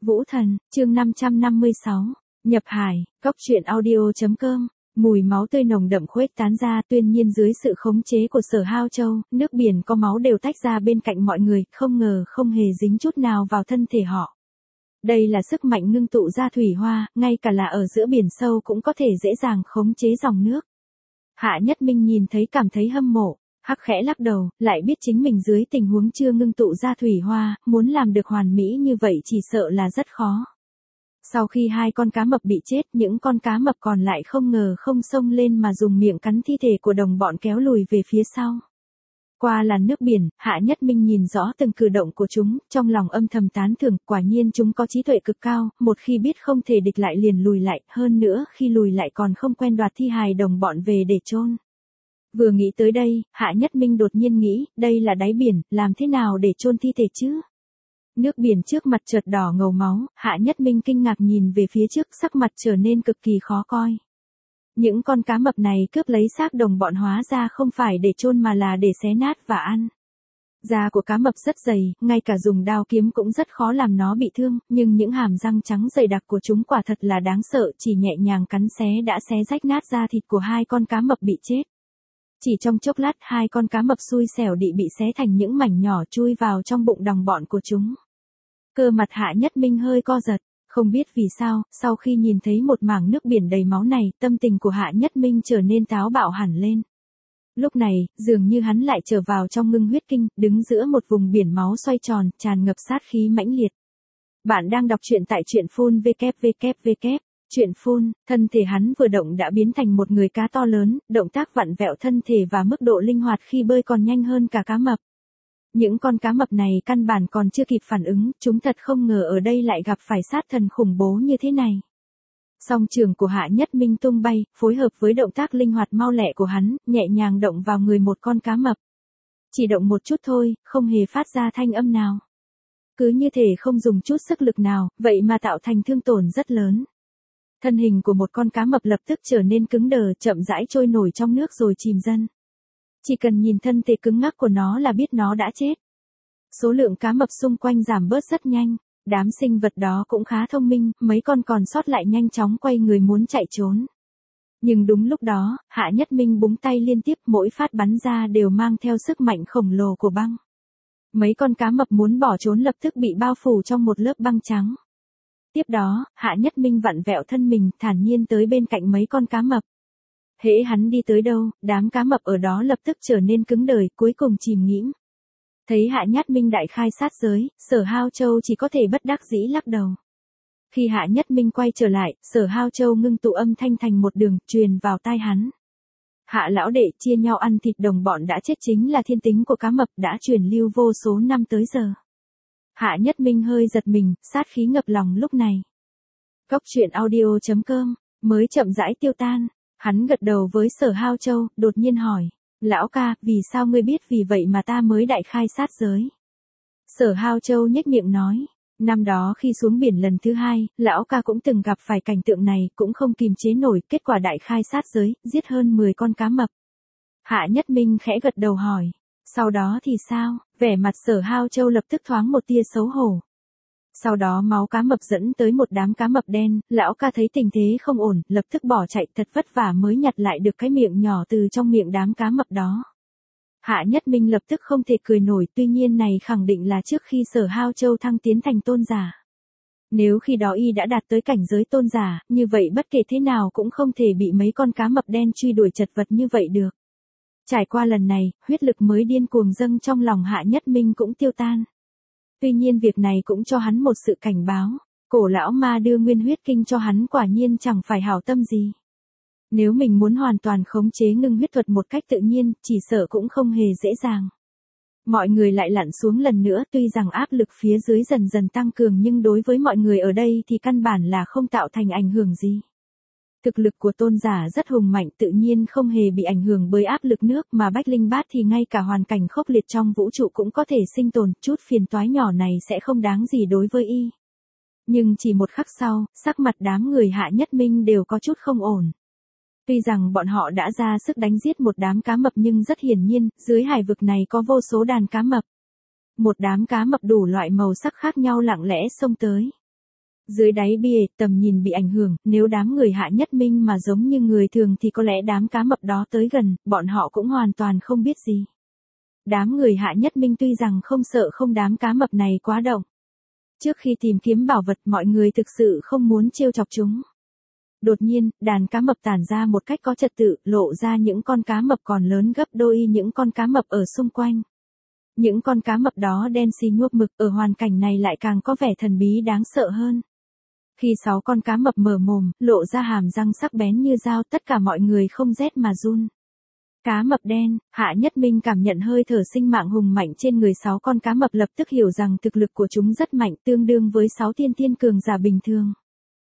Vũ Thần, chương 556, nhập hải, góc truyện audio.com. Mùi máu tươi nồng đậm khuếch tán ra, tuyên nhiên dưới sự khống chế của Sở Hao Châu, nước biển có máu đều tách ra bên cạnh mọi người, không ngờ không hề dính chút nào vào thân thể họ. Đây là sức mạnh ngưng tụ ra thủy hoa, ngay cả là ở giữa biển sâu cũng có thể dễ dàng khống chế dòng nước. Hạ Nhất Minh nhìn thấy cảm thấy hâm mộ, hắc khẽ lắc đầu, lại biết chính mình dưới tình huống chưa ngưng tụ ra thủy hoa, muốn làm được hoàn mỹ như vậy chỉ sợ là rất khó. Sau khi hai con cá mập bị chết, những con cá mập còn lại không ngờ không xông lên mà dùng miệng cắn thi thể của đồng bọn kéo lùi về phía sau. Qua làn nước biển, Hạ Nhất Minh nhìn rõ từng cử động của chúng, trong lòng âm thầm tán thưởng, quả nhiên chúng có trí tuệ cực cao, một khi biết không thể địch lại liền lùi lại, hơn nữa khi lùi lại còn không quen đoạt thi hài đồng bọn về để chôn. Vừa nghĩ tới đây, Hạ Nhất Minh đột nhiên nghĩ, đây là đáy biển, làm thế nào để chôn thi thể chứ? Nước biển trước mặt chợt đỏ ngầu máu, Hạ Nhất Minh kinh ngạc nhìn về phía trước, sắc mặt trở nên cực kỳ khó coi. Những con cá mập này cướp lấy xác đồng bọn hóa ra không phải để chôn mà là để xé nát và ăn. Da của cá mập rất dày, ngay cả dùng đao kiếm cũng rất khó làm nó bị thương, nhưng những hàm răng trắng dày đặc của chúng quả thật là đáng sợ, chỉ nhẹ nhàng cắn xé đã xé rách nát da thịt của hai con cá mập bị chết. Chỉ trong chốc lát hai con cá mập xui xẻo bị xé thành những mảnh nhỏ chui vào trong bụng đồng bọn của chúng. Cơ mặt Hạ Nhất Minh hơi co giật, không biết vì sao, sau khi nhìn thấy một mảng nước biển đầy máu này, tâm tình của Hạ Nhất Minh trở nên táo bạo hẳn lên. Lúc này, dường như hắn lại trở vào trong ngưng huyết kinh, đứng giữa một vùng biển máu xoay tròn, tràn ngập sát khí mãnh liệt. Bạn đang đọc truyện tại truyện phun www. Chuyện phun, thân thể hắn vừa động đã biến thành một người cá to lớn, động tác vặn vẹo thân thể và mức độ linh hoạt khi bơi còn nhanh hơn cả cá mập. Những con cá mập này căn bản còn chưa kịp phản ứng, chúng thật không ngờ ở đây lại gặp phải sát thần khủng bố như thế này. Song trường của Hạ Nhất Minh tung bay, phối hợp với động tác linh hoạt mau lẹ của hắn, nhẹ nhàng động vào người một con cá mập. Chỉ động một chút thôi, không hề phát ra thanh âm nào. Cứ như thể không dùng chút sức lực nào, vậy mà tạo thành thương tổn rất lớn. Thân hình của một con cá mập lập tức trở nên cứng đờ, chậm rãi trôi nổi trong nước rồi chìm dần. Chỉ cần nhìn thân thể cứng ngắc của nó là biết nó đã chết. Số lượng cá mập xung quanh giảm bớt rất nhanh, đám sinh vật đó cũng khá thông minh, mấy con còn sót lại nhanh chóng quay người muốn chạy trốn. Nhưng đúng lúc đó, Hạ Nhất Minh búng tay liên tiếp, mỗi phát bắn ra đều mang theo sức mạnh khổng lồ của băng. Mấy con cá mập muốn bỏ trốn lập tức bị bao phủ trong một lớp băng trắng. Tiếp đó, Hạ Nhất Minh vặn vẹo thân mình, thản nhiên tới bên cạnh mấy con cá mập. Hễ hắn đi tới đâu, đám cá mập ở đó lập tức trở nên cứng đờ, cuối cùng chìm nghĩm. Thấy Hạ Nhất Minh đại khai sát giới, Sở Hao Châu chỉ có thể bất đắc dĩ lắc đầu. Khi Hạ Nhất Minh quay trở lại, Sở Hao Châu ngưng tụ âm thanh thành một đường, truyền vào tai hắn. Hạ lão đệ, chia nhau ăn thịt đồng bọn đã chết chính là thiên tính của cá mập, đã truyền lưu vô số năm tới giờ. Hạ Nhất Minh hơi giật mình, sát khí ngập lòng lúc này. Góc truyện audio.com, mới chậm rãi tiêu tan, hắn gật đầu với Sở Hao Châu, đột nhiên hỏi, lão ca, vì sao ngươi biết vì vậy mà ta mới đại khai sát giới? Sở Hao Châu nhếch miệng nói, năm đó khi xuống biển lần thứ hai, lão ca cũng từng gặp phải cảnh tượng này, cũng không kìm chế nổi, kết quả đại khai sát giới, giết hơn 10 con cá mập. Hạ Nhất Minh khẽ gật đầu hỏi, sau đó thì sao? Vẻ mặt Sở Hao Châu lập tức thoáng một tia xấu hổ. Sau đó máu cá mập dẫn tới một đám cá mập đen, lão ca thấy tình thế không ổn, lập tức bỏ chạy, thật vất vả mới nhặt lại được cái miệng nhỏ từ trong miệng đám cá mập đó. Hạ Nhất Minh lập tức không thể cười nổi, tuy nhiên này khẳng định là trước khi Sở Hao Châu thăng tiến thành tôn giả. Nếu khi đó y đã đạt tới cảnh giới tôn giả, như vậy bất kể thế nào cũng không thể bị mấy con cá mập đen truy đuổi chật vật như vậy được. Trải qua lần này, huyết lực mới điên cuồng dâng trong lòng Hạ Nhất Minh cũng tiêu tan. Tuy nhiên việc này cũng cho hắn một sự cảnh báo, cổ lão ma đưa nguyên huyết kinh cho hắn quả nhiên chẳng phải hảo tâm gì. Nếu mình muốn hoàn toàn khống chế ngưng huyết thuật một cách tự nhiên, chỉ sợ cũng không hề dễ dàng. Mọi người lại lặn xuống lần nữa, tuy rằng áp lực phía dưới dần dần tăng cường nhưng đối với mọi người ở đây thì căn bản là không tạo thành ảnh hưởng gì. Thực lực của tôn giả rất hùng mạnh, tự nhiên không hề bị ảnh hưởng bởi áp lực nước, mà Bách Linh Bát thì ngay cả hoàn cảnh khốc liệt trong vũ trụ cũng có thể sinh tồn, chút phiền toái nhỏ này sẽ không đáng gì đối với y. Nhưng chỉ một khắc sau, sắc mặt đám người Hạ Nhất Minh đều có chút không ổn. Tuy rằng bọn họ đã ra sức đánh giết một đám cá mập nhưng rất hiển nhiên, dưới hải vực này có vô số đàn cá mập. Một đám cá mập đủ loại màu sắc khác nhau lặng lẽ xông tới. Dưới đáy bia, tầm nhìn bị ảnh hưởng, nếu đám người Hạ Nhất Minh mà giống như người thường thì có lẽ đám cá mập đó tới gần, bọn họ cũng hoàn toàn không biết gì. Đám người Hạ Nhất Minh tuy rằng không sợ không đám cá mập này quá động. Trước khi tìm kiếm bảo vật mọi người thực sự không muốn trêu chọc chúng. Đột nhiên, đàn cá mập tản ra một cách có trật tự, lộ ra những con cá mập còn lớn gấp đôi những con cá mập ở xung quanh. Những con cá mập đó đen xì nhuộm mực, ở hoàn cảnh này lại càng có vẻ thần bí đáng sợ hơn. Khi 6 con cá mập mở mồm, lộ ra hàm răng sắc bén như dao, tất cả mọi người không rét mà run. Cá mập đen, Hạ Nhất Minh cảm nhận hơi thở sinh mạng hùng mạnh trên người 6 con cá mập, lập tức hiểu rằng thực lực của chúng rất mạnh, tương đương với 6 thiên cường giả bình thường.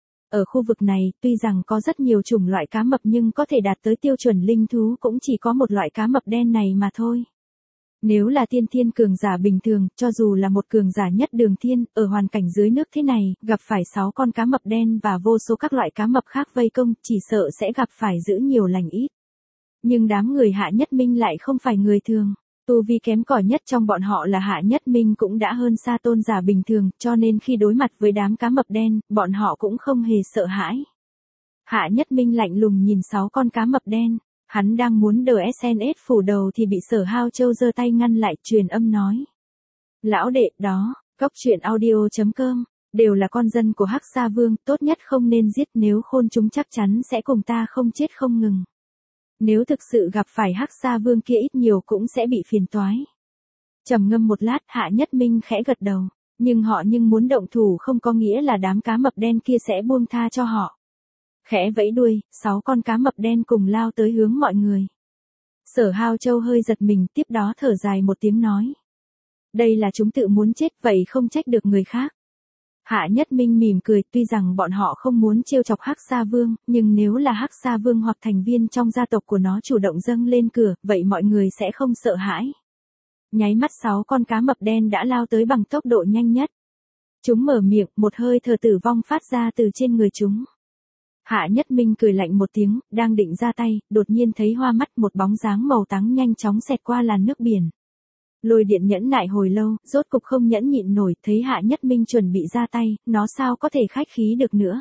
Ở khu vực này, tuy rằng có rất nhiều chủng loại cá mập nhưng có thể đạt tới tiêu chuẩn linh thú cũng chỉ có một loại cá mập đen này mà thôi. Nếu là thiên cường giả bình thường, cho dù là một cường giả nhất đường thiên, ở hoàn cảnh dưới nước thế này, gặp phải 6 con cá mập đen và vô số các loại cá mập khác vây công, chỉ sợ sẽ gặp phải giữ nhiều lành ít. Nhưng đám người Hạ Nhất Minh lại không phải người thường. Tu vi kém cỏi nhất trong bọn họ là Hạ Nhất Minh cũng đã hơn xa tôn giả bình thường, cho nên khi đối mặt với đám cá mập đen, bọn họ cũng không hề sợ hãi. Hạ Nhất Minh lạnh lùng nhìn 6 con cá mập đen. Hắn đang muốn đờ SNS phủ đầu thì bị Sở Hao Châu giơ tay ngăn lại, truyền âm nói. Lão đệ, đó, Cóc Truyện Audio.com, đều là con dân của Hắc Sa Vương, tốt nhất không nên giết, nếu khôn chúng chắc chắn sẽ cùng ta không chết không ngừng. Nếu thực sự gặp phải Hắc Sa Vương kia ít nhiều cũng sẽ bị phiền toái. Trầm ngâm một lát, Hạ Nhất Minh khẽ gật đầu, nhưng muốn động thủ không có nghĩa là đám cá mập đen kia sẽ buông tha cho họ. Khẽ vẫy đuôi, 6 con cá mập đen cùng lao tới hướng mọi người. Sở Hao Châu hơi giật mình, tiếp đó thở dài một tiếng nói. Đây là chúng tự muốn chết, vậy không trách được người khác. Hạ Nhất Minh mỉm cười, tuy rằng bọn họ không muốn trêu chọc Hắc Sa Vương, nhưng nếu là Hắc Sa Vương hoặc thành viên trong gia tộc của nó chủ động dâng lên cửa, vậy mọi người sẽ không sợ hãi. Nháy mắt 6 con cá mập đen đã lao tới bằng tốc độ nhanh nhất. Chúng mở miệng, một hơi thở tử vong phát ra từ trên người chúng. Hạ Nhất Minh cười lạnh một tiếng, đang định ra tay, đột nhiên thấy hoa mắt, một bóng dáng màu trắng nhanh chóng xẹt qua làn nước biển. Lôi Điện nhẫn nại hồi lâu, rốt cục không nhẫn nhịn nổi, thấy Hạ Nhất Minh chuẩn bị ra tay, nó sao có thể khách khí được nữa.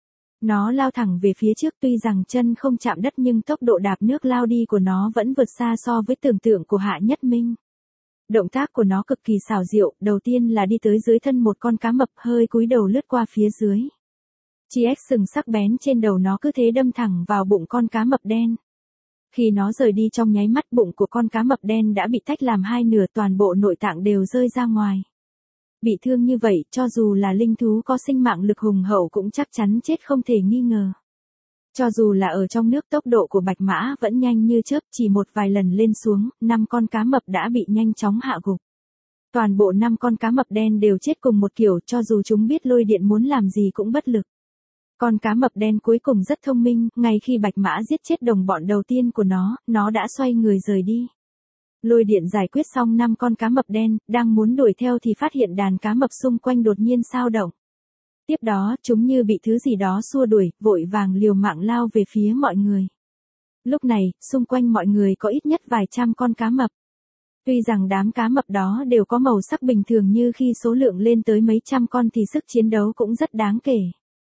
Nó lao thẳng về phía trước, tuy rằng chân không chạm đất nhưng tốc độ đạp nước lao đi của nó vẫn vượt xa so với tưởng tượng của Hạ Nhất Minh. Động tác của nó cực kỳ xảo diệu, đầu tiên là đi tới dưới thân một con cá mập, hơi cúi đầu lướt qua phía dưới. Chiếc sừng sắc bén trên đầu nó cứ thế đâm thẳng vào bụng con cá mập đen. Khi nó rời đi trong nháy mắt, bụng của con cá mập đen đã bị tách làm hai nửa, toàn bộ nội tạng đều rơi ra ngoài. Bị thương như vậy, cho dù là linh thú có sinh mạng lực hùng hậu cũng chắc chắn chết không thể nghi ngờ. Cho dù là ở trong nước, tốc độ của bạch mã vẫn nhanh như chớp, chỉ một vài lần lên xuống, 5 con cá mập đã bị nhanh chóng hạ gục. Toàn bộ 5 con cá mập đen đều chết cùng một kiểu, cho dù chúng biết Lôi Điện muốn làm gì cũng bất lực. Con cá mập đen cuối cùng rất thông minh, ngay khi bạch mã giết chết đồng bọn đầu tiên của nó đã xoay người rời đi. Lôi Điện giải quyết xong 5 con cá mập đen, đang muốn đuổi theo thì phát hiện đàn cá mập xung quanh đột nhiên xao động. Tiếp đó, chúng như bị thứ gì đó xua đuổi, vội vàng liều mạng lao về phía mọi người. Lúc này, xung quanh mọi người có ít nhất vài trăm con cá mập. Tuy rằng đám cá mập đó đều có màu sắc bình thường, như khi số lượng lên tới mấy trăm con thì sức chiến đấu cũng rất đáng kể.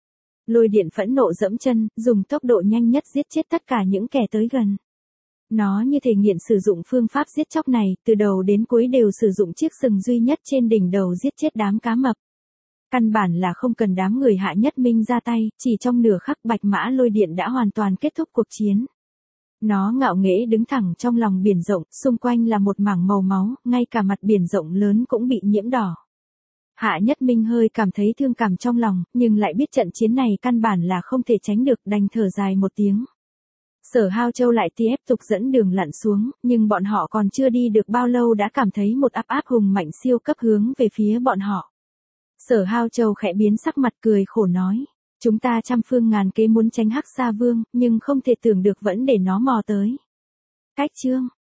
Lôi Điện phẫn nộ dẫm chân, dùng tốc độ nhanh nhất giết chết tất cả những kẻ tới gần. Nó như thể nghiện sử dụng phương pháp giết chóc này, từ đầu đến cuối đều sử dụng chiếc sừng duy nhất trên đỉnh đầu giết chết đám cá mập. Căn bản là không cần đám người Hạ Nhất Minh ra tay, chỉ trong nửa khắc bạch mã Lôi Điện đã hoàn toàn kết thúc cuộc chiến. Nó ngạo nghễ đứng thẳng trong lòng biển rộng, xung quanh là một mảng màu máu, ngay cả mặt biển rộng lớn cũng bị nhiễm đỏ. Hạ Nhất Minh hơi cảm thấy thương cảm trong lòng, nhưng lại biết trận chiến này căn bản là không thể tránh được, đành thở dài một tiếng. Sở Hao Châu lại tiếp tục dẫn đường lặn xuống, nhưng bọn họ còn chưa đi được bao lâu đã cảm thấy một áp hùng mạnh siêu cấp hướng về phía bọn họ. Sở Hao Châu khẽ biến sắc mặt, cười khổ nói. Chúng ta trăm phương ngàn kế muốn tránh Hắc Sa Vương, nhưng không thể tưởng được vẫn để nó mò tới. Cách chương